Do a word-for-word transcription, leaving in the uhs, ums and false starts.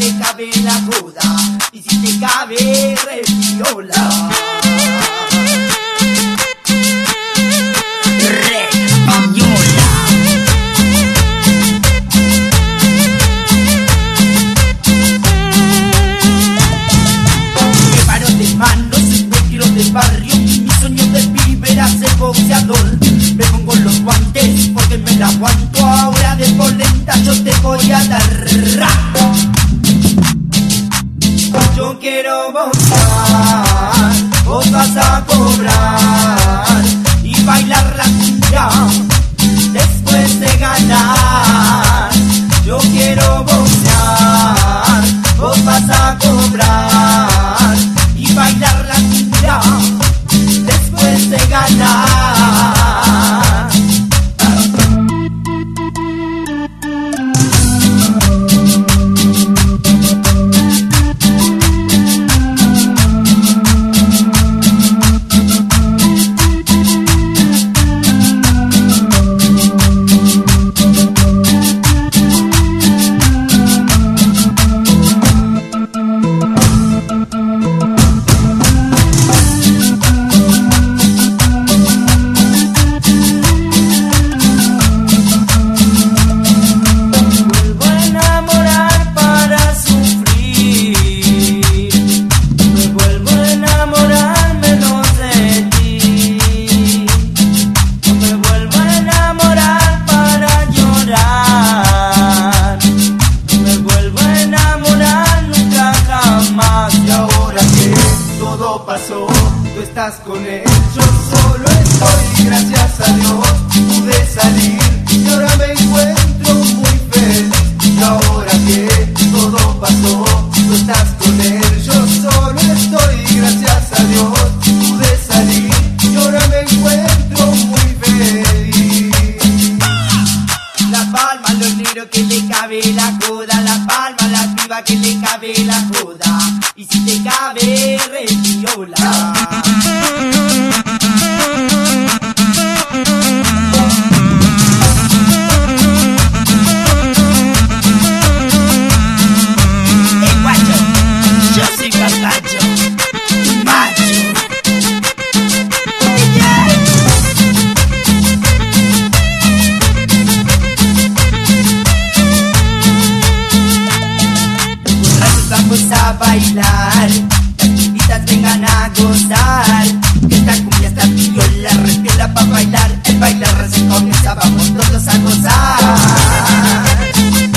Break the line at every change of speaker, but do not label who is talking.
le cabe la joda, y si te cabe, re viola. Barrio, mi sueño de pibe era ser boxeador. Me pongo los guantes porque me la aguanto. Ahora de polenta yo te voy a dar. Yo quiero boxear, vos vas a cobrar y bailar la cumbia después de ganar. Yo quiero boxear, vos vas a cobrar y bailar la cumbia después de ganar. Pasó, tú estás con él, yo solo estoy, gracias a Dios pude salir y ahora me encuentro muy feliz. Y ahora que todo pasó, tú estás con él, yo solo estoy, gracias a Dios pude salir y ahora me encuentro muy feliz. La palma los negros que le cabe la joda, la palma la piba que le cabe la joda, y si te cabe re viola. El guacho, yo soy guapacho, macho. Vamos a bailar, las chiquitas vengan a gozar, que esta cumbia está viola, respira pa' bailar, el bailar recién comienza, vamos todos a gozar.